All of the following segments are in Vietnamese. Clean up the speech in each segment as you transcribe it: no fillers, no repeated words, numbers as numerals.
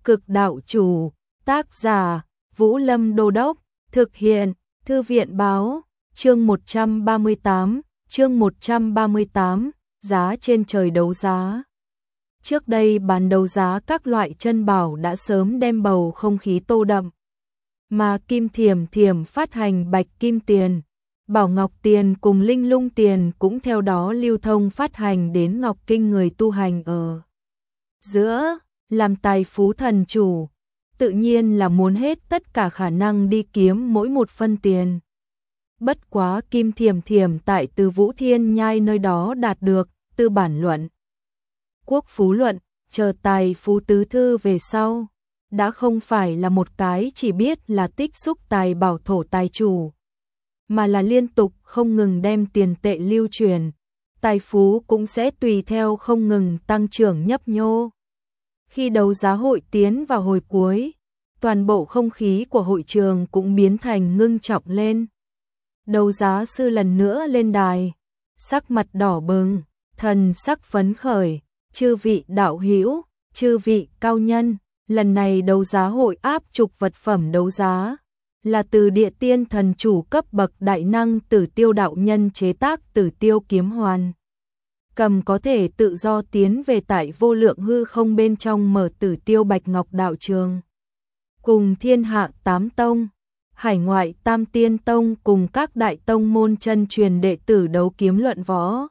Cực đạo chủ, tác giả, Vũ Lâm Đô Đốc, thực hiện, Thư viện báo, chương 138, giá trên trời đấu giá. Trước đây bán đấu giá các loại chân bảo đã sớm đem bầu không khí tô đậm, mà Kim Thiểm Thiểm phát hành bạch kim tiền, bảo ngọc tiền cùng linh lung tiền cũng theo đó lưu thông phát hành đến ngọc kinh người tu hành ở giữa. Làm tài phú thần chủ, tự nhiên là muốn hết tất cả khả năng đi kiếm mỗi một phân tiền. Bất quá Kim Thiểm Thiểm tại Từ Vũ Thiên Nhai nơi đó đạt được tư bản luận, quốc phú luận, chờ tài phú tứ thư về sau, đã không phải là một cái chỉ biết là tích xúc tài bảo thổ tài chủ, mà là liên tục không ngừng đem tiền tệ lưu truyền, tài phú cũng sẽ tùy theo không ngừng tăng trưởng nhấp nhô. Khi đấu giá hội tiến vào hồi cuối, toàn bộ không khí của hội trường cũng biến thành ngưng trọng lên. Đấu giá sư lần nữa lên đài, sắc mặt đỏ bừng, thần sắc phấn khởi, chư vị đạo hữu, chư vị cao nhân, lần này đấu giá hội áp trục vật phẩm đấu giá, là từ địa tiên thần chủ cấp bậc đại năng Tử Tiêu đạo nhân chế tác Tử Tiêu kiếm hoàn. Cầm có thể tự do tiến về tại vô lượng hư không bên trong mở Tử Tiêu Bạch Ngọc đạo trường. Cùng thiên hạ 8 tông, hải ngoại Tam Tiên Tông cùng các đại tông môn chân truyền đệ tử đấu kiếm luận võ.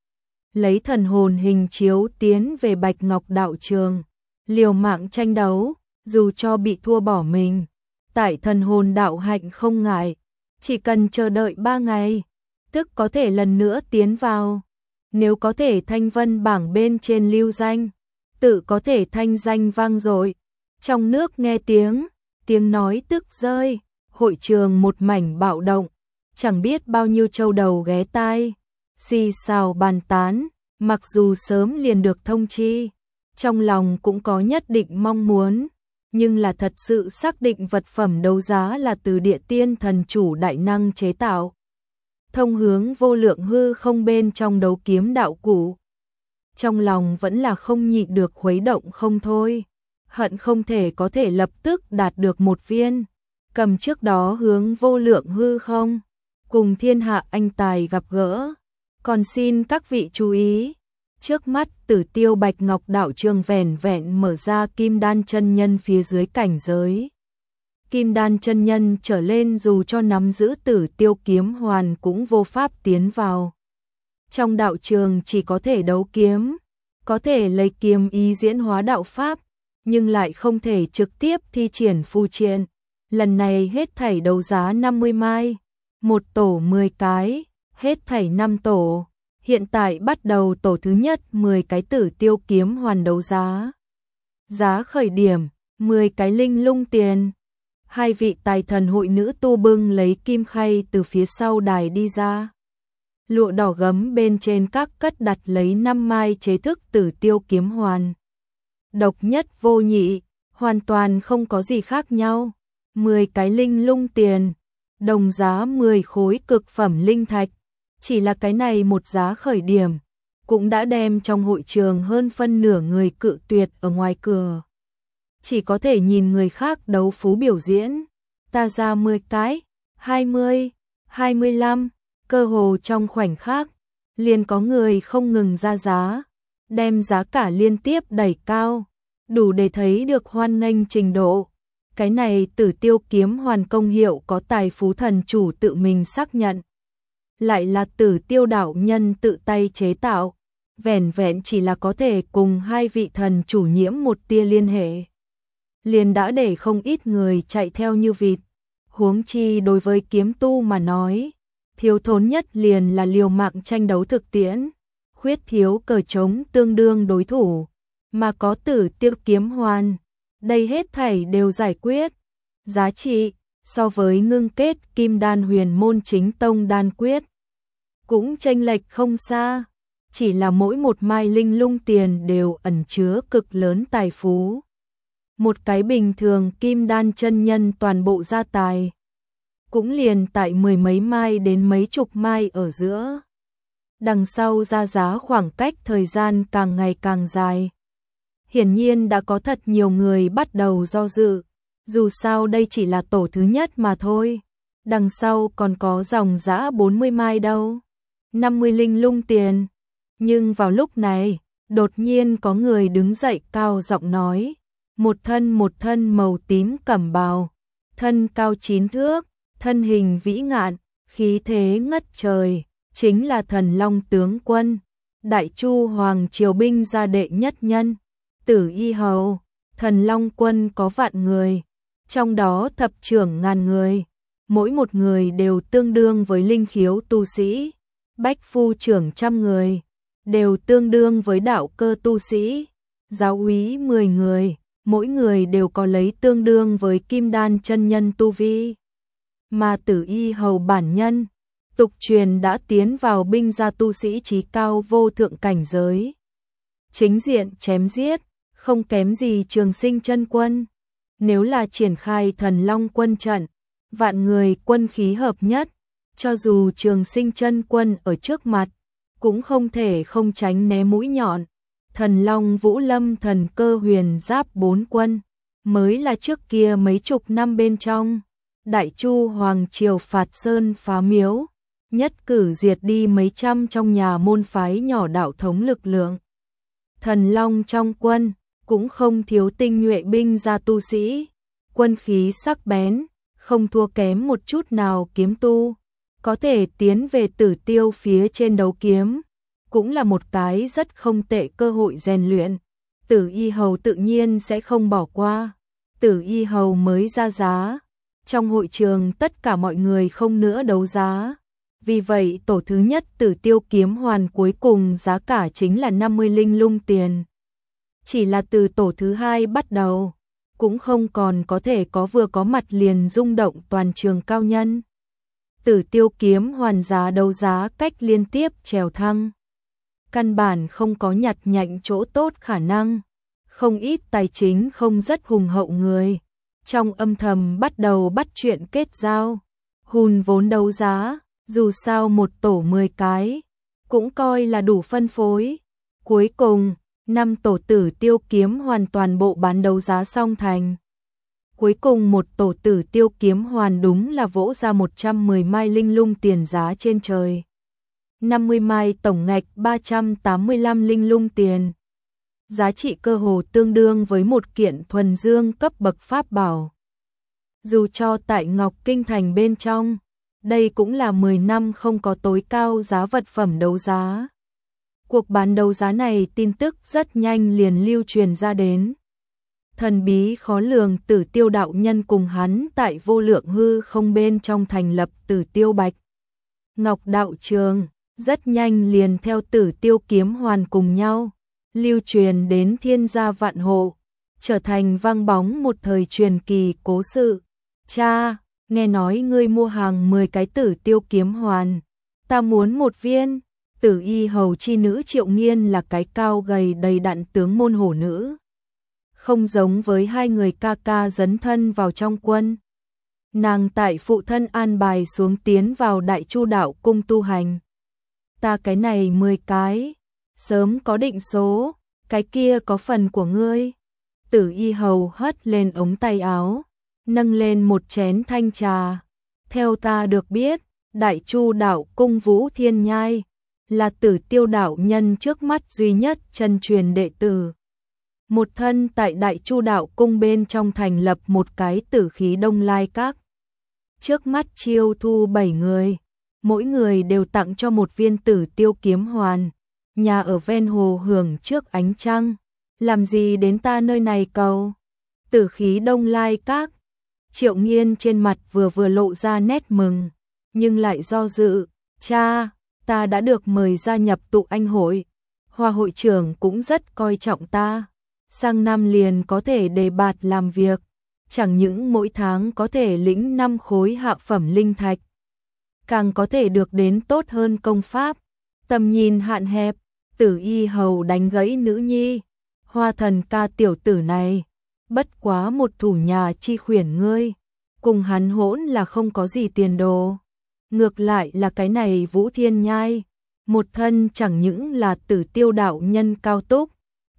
Lấy thần hồn hình chiếu tiến về Bạch Ngọc đạo trường, liều mạng tranh đấu, dù cho bị thua bỏ mình. Tại thần hồn đạo hạnh không ngại, chỉ cần chờ đợi 3 ngày, tức có thể lần nữa tiến vào. Nếu có thể thanh vân bảng bên trên lưu danh, tự có thể thanh danh vang dội. Trong nước nghe tiếng nói tức rơi, hội trường một mảnh bạo động, chẳng biết bao nhiêu châu đầu ghé tai, xì xào bàn tán, mặc dù sớm liền được thông chi, trong lòng cũng có nhất định mong muốn, nhưng là thật sự xác định vật phẩm đấu giá là từ địa tiên thần chủ đại năng chế tạo, thông hướng vô lượng hư không bên trong đấu kiếm đạo cụ. Trong lòng vẫn là không nhịn được khuấy động không thôi, hận không thể có thể lập tức đạt được một viên, cầm trước đó hướng vô lượng hư không, cùng thiên hạ anh tài gặp gỡ. Còn xin các vị chú ý, trước mắt Tử Tiêu Bạch Ngọc đạo trường vẻn vẹn mở ra kim đan chân nhân phía dưới cảnh giới. Kim đan chân nhân trở lên dù cho nắm giữ Tử Tiêu kiếm hoàn cũng vô pháp tiến vào. Trong đạo trường chỉ có thể đấu kiếm, có thể lấy kiếm ý diễn hóa đạo pháp, nhưng lại không thể trực tiếp thi triển phù triện. Lần này hết thảy đấu giá 50 mai, một tổ 10 cái, hết thảy 5 tổ. Hiện tại bắt đầu tổ thứ nhất 10 cái Tử Tiêu kiếm hoàn đấu giá. Giá khởi điểm 10 cái linh lung tiền. Hai vị tài thần hội nữ tu bưng lấy kim khay từ phía sau đài đi ra. Lụa đỏ gấm bên trên các cất đặt lấy 5 mai chế thức Tử Tiêu kiếm hoàn. Độc nhất vô nhị, hoàn toàn không có gì khác nhau. 10 cái linh lung tiền, đồng giá 10 khối cực phẩm linh thạch. Chỉ là cái này một giá khởi điểm, cũng đã đem trong hội trường hơn phân nửa người cự tuyệt ở ngoài cửa. Chỉ có thể nhìn người khác đấu phú biểu diễn, ta ra 10 cái, 20, 25, cơ hồ trong khoảnh khắc, liền có người không ngừng ra giá, đem giá cả liên tiếp đẩy cao, đủ để thấy được hoan nghênh trình độ. Cái này Tử Tiêu kiếm hoàn công hiệu có tài phú thần chủ tự mình xác nhận. Lại là Tử Tiêu đạo nhân tự tay chế tạo, vẻn vẹn chỉ là có thể cùng hai vị thần chủ nhiễm một tia liên hệ, liền đã để không ít người chạy theo như vịt. Huống chi đối với kiếm tu mà nói, thiếu thốn nhất liền là liều mạng tranh đấu thực tiễn, khuyết thiếu cờ trống tương đương đối thủ, mà có Tử Tiêu kiếm hoàn, đây hết thảy đều giải quyết. Giá trị so với ngưng kết kim đan huyền môn chính tông đan quyết cũng chênh lệch không xa, chỉ là mỗi một mai linh lung tiền đều ẩn chứa cực lớn tài phú. Một cái bình thường kim đan chân nhân toàn bộ gia tài, cũng liền tại 10 mấy mai đến mấy chục mai ở giữa. Đằng sau ra giá khoảng cách thời gian càng ngày càng dài. hiển nhiên đã có thật nhiều người bắt đầu do dự. Dù sao đây chỉ là tổ thứ nhất mà thôi. Đằng sau còn có dòng dã 40 mai đâu. 50 linh lung tiền. Nhưng vào lúc này, đột nhiên có người đứng dậy cao giọng nói. Một thân màu tím cẩm bào. Thân cao 9 thước, thân hình vĩ ngạn, khí thế ngất trời. Chính là Thần Long tướng quân. Đại Chu Hoàng Triều binh gia đệ nhất nhân. Tử Y Hầu. Thần Long quân có vạn người. Trong đó thập trưởng ngàn người. Mỗi một người đều tương đương với linh khiếu tu sĩ. Bách phu trưởng trăm người. Đều tương đương với đạo cơ tu sĩ. Giáo úy 10 người. Mỗi người đều có lấy tương đương với kim đan chân nhân tu vi. Mà Tử Y Hầu bản nhân, tục truyền đã tiến vào binh gia tu sĩ chí cao vô thượng cảnh giới. Chính diện chém giết, không kém gì Trường Sinh chân quân. Nếu là triển khai Thần Long quân trận, vạn người quân khí hợp nhất, cho dù Trường Sinh chân quân ở trước mặt, cũng không thể không tránh né mũi nhọn. Thần Long Vũ Lâm Thần Cơ Huyền Giáp 4 quân, mới là trước kia mấy chục năm bên trong. Đại Chu Hoàng Triều phạt sơn phá miếu, nhất cử diệt đi mấy trăm trong nhà môn phái nhỏ đạo thống lực lượng. Thần Long trong quân, cũng không thiếu tinh nhuệ binh gia tu sĩ, quân khí sắc bén, không thua kém một chút nào kiếm tu, có thể tiến về Tử Tiêu phía trên đấu kiếm, cũng là một cái rất không tệ cơ hội rèn luyện. Tử Y Hầu tự nhiên sẽ không bỏ qua. Tử Y Hầu mới ra giá, trong hội trường tất cả mọi người không nữa đấu giá. Vì vậy tổ thứ nhất Tử Tiêu kiếm hoàn cuối cùng giá cả chính là 50 linh lung tiền. Chỉ là từ tổ thứ hai bắt đầu, cũng không còn có thể có vừa có mặt liền rung động toàn trường cao nhân. Tử Tiêu kiếm hoàn giá đấu giá cách liên tiếp trèo thăng. Căn bản không có nhặt nhạnh chỗ tốt khả năng. Không ít tài chính không rất hùng hậu người. Trong âm thầm bắt đầu bắt chuyện kết giao. Hùn vốn đấu giá, dù sao một tổ 10 cái, cũng coi là đủ phân phối. Cuối cùng, 5 tổ Tử Tiêu kiếm hoàn toàn bộ bán đấu giá xong thành. Cuối cùng một tổ Tử Tiêu kiếm hoàn đúng là vỗ ra 110 mai linh lung tiền giá trên trời. 50 mai tổng ngạch 385 linh lung tiền. Giá trị cơ hồ tương đương với một kiện thuần dương cấp bậc pháp bảo. Dù cho tại Ngọc Kinh Thành bên trong, đây cũng là 10 năm không có tối cao giá vật phẩm đấu giá. Cuộc bán đấu giá này tin tức rất nhanh liền lưu truyền ra đến. Thần bí khó lường Tử Tiêu đạo nhân cùng hắn tại vô lượng hư không bên trong thành lập Tử Tiêu Bạch Ngọc đạo trường, rất nhanh liền theo Tử Tiêu kiếm hoàn cùng nhau, lưu truyền đến thiên gia vạn hộ, trở thành vang bóng một thời truyền kỳ cố sự. Cha, nghe nói ngươi mua hàng 10 cái Tử Tiêu kiếm hoàn, ta muốn một viên. Tử Y Hầu chi nữ Triệu Nghiên là cái cao gầy đầy đặn tướng môn hổ nữ. Không giống với hai người ca ca dấn thân vào trong quân. Nàng tại phụ thân an bài xuống tiến vào Đại Chu đạo cung tu hành. Ta cái này 10 cái, sớm có định số, cái kia có phần của ngươi. Tử Y Hầu hất lên ống tay áo, nâng lên một chén thanh trà. Theo ta được biết, Đại Chu đạo cung Vũ Thiên Nhai là Tử Tiêu đạo nhân trước mắt duy nhất chân truyền đệ tử. Một thân tại Đại Chu đạo cung bên trong thành lập một cái Tử Khí Đông Lai Các. Trước mắt chiêu thu 7 người, mỗi người đều tặng cho một viên Tử Tiêu kiếm hoàn. Nhà ở ven hồ hưởng trước ánh trăng, làm gì đến ta nơi này cầu. Tử Khí Đông Lai Các. Triệu Nghiên trên mặt vừa lộ ra nét mừng, nhưng lại do dự. Cha, ta đã được mời gia nhập tụ anh hội. Hoa hội trưởng cũng rất coi trọng ta. Sang năm liền có thể đề bạt làm việc. Chẳng những mỗi tháng có thể lĩnh 5 khối hạ phẩm linh thạch, càng có thể được đến tốt hơn công pháp. Tầm nhìn hạn hẹp, Tử Y Hầu đánh gãy nữ nhi. Hoa thần ca tiểu tử này, bất quá một thủ nhà chi khuyển ngươi. Cùng hắn hỗn là không có gì tiền đồ. Ngược lại là cái này Vũ Thiên Nhai, một thân chẳng những là Tử Tiêu đạo nhân cao túc,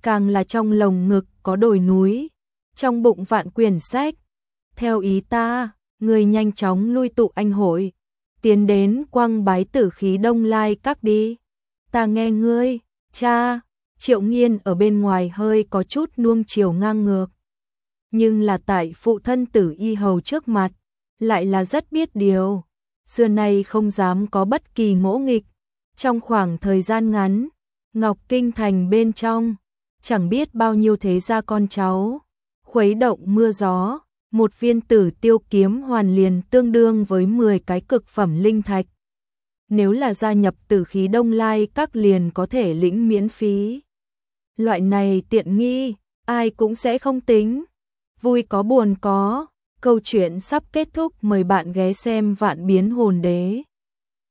càng là trong lồng ngực có đồi núi, trong bụng vạn quyển sách. Theo ý ta, ngươi nhanh chóng lui tụ anh hội, tiến đến quăng bái tử khí Đông Lai Các đi. Ta nghe ngươi, cha. Triệu Nghiên ở bên ngoài hơi có chút nuông chiều ngang ngược, nhưng là tại phụ thân Tử Y hầu trước mặt, lại là rất biết điều, xưa nay không dám có bất kỳ ngỗ nghịch. Trong khoảng thời gian ngắn, Ngọc Kinh thành bên trong, chẳng biết bao nhiêu thế gia con cháu, khuấy động mưa gió, một viên Tử Tiêu kiếm hoàn liền tương đương với 10 cái cực phẩm linh thạch. Nếu là gia nhập Tử khí Đông Lai Các liền có thể lĩnh miễn phí. Loại này tiện nghi, ai cũng sẽ không tính. Vui có buồn có, câu chuyện sắp kết thúc, mời bạn ghé xem Vạn Biến Hồn Đế.